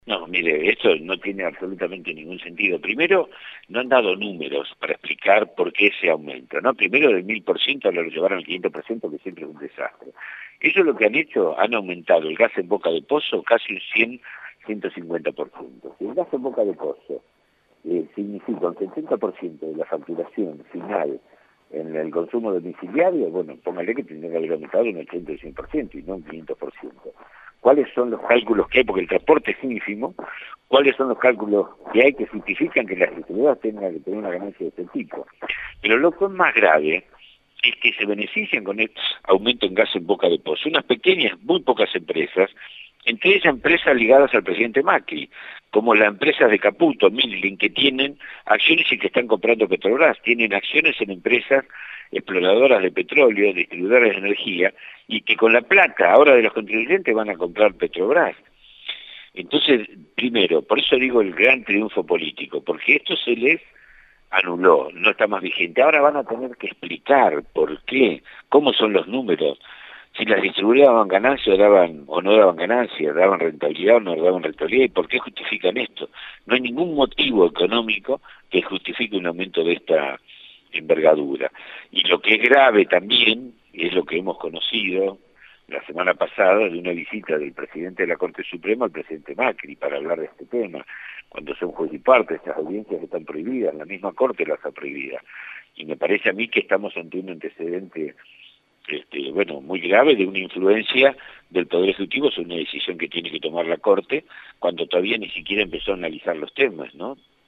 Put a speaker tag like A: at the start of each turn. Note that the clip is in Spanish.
A: No, mire, esto no tiene absolutamente ningún sentido. Primero, no han dado números para explicar por qué ese aumento, ¿no? Primero del 1000% lo llevaron al 500%, que siempre es un desastre. Ellos lo que han hecho, han aumentado el gas en boca de pozo casi un 150%. Si el gas en boca de pozo significa un 70% de la facturación final en el consumo domiciliario, bueno, póngale que tendría que haber aumentado un 80 y 100% y no un 500%. ¿Cuáles son los cálculos que hay? Porque el transporte es ínfimo. ¿Cuáles son los cálculos que hay que justifican que las distribuidoras tengan que tener una ganancia de este tipo? Pero lo que es más grave es que se benefician con este aumento en gas en boca de pozo. Unas pequeñas, muy pocas empresas, entre ellas empresas ligadas al presidente Macri, como las empresas de Caputo, Midlin, que tienen acciones y que están comprando Petrobras, tienen acciones en empresas exploradoras de petróleo, distribuidoras de energía, y que con la plata ahora de los contribuyentes van a comprar Petrobras. Entonces, primero, por eso digo el gran triunfo político, porque esto se les anuló, no está más vigente. Ahora van a tener que explicar por qué, cómo son los números, si las distribuidoras daban ganancia o no daban ganancia, daban rentabilidad o no daban rentabilidad, y por qué justifican esto. No hay ningún motivo económico que justifique un aumento de esta envergadura. Y lo que es grave también, es lo que hemos conocido la semana pasada de una visita del presidente de la Corte Suprema al presidente Macri para hablar de este tema, cuando son juez y parte, estas audiencias están prohibidas, la misma Corte las ha prohibidas. Y me parece a mí que estamos ante un antecedente bueno, muy grave de una influencia del Poder Ejecutivo sobre una decisión que tiene que tomar la Corte, cuando todavía ni siquiera empezó a analizar los temas, ¿no?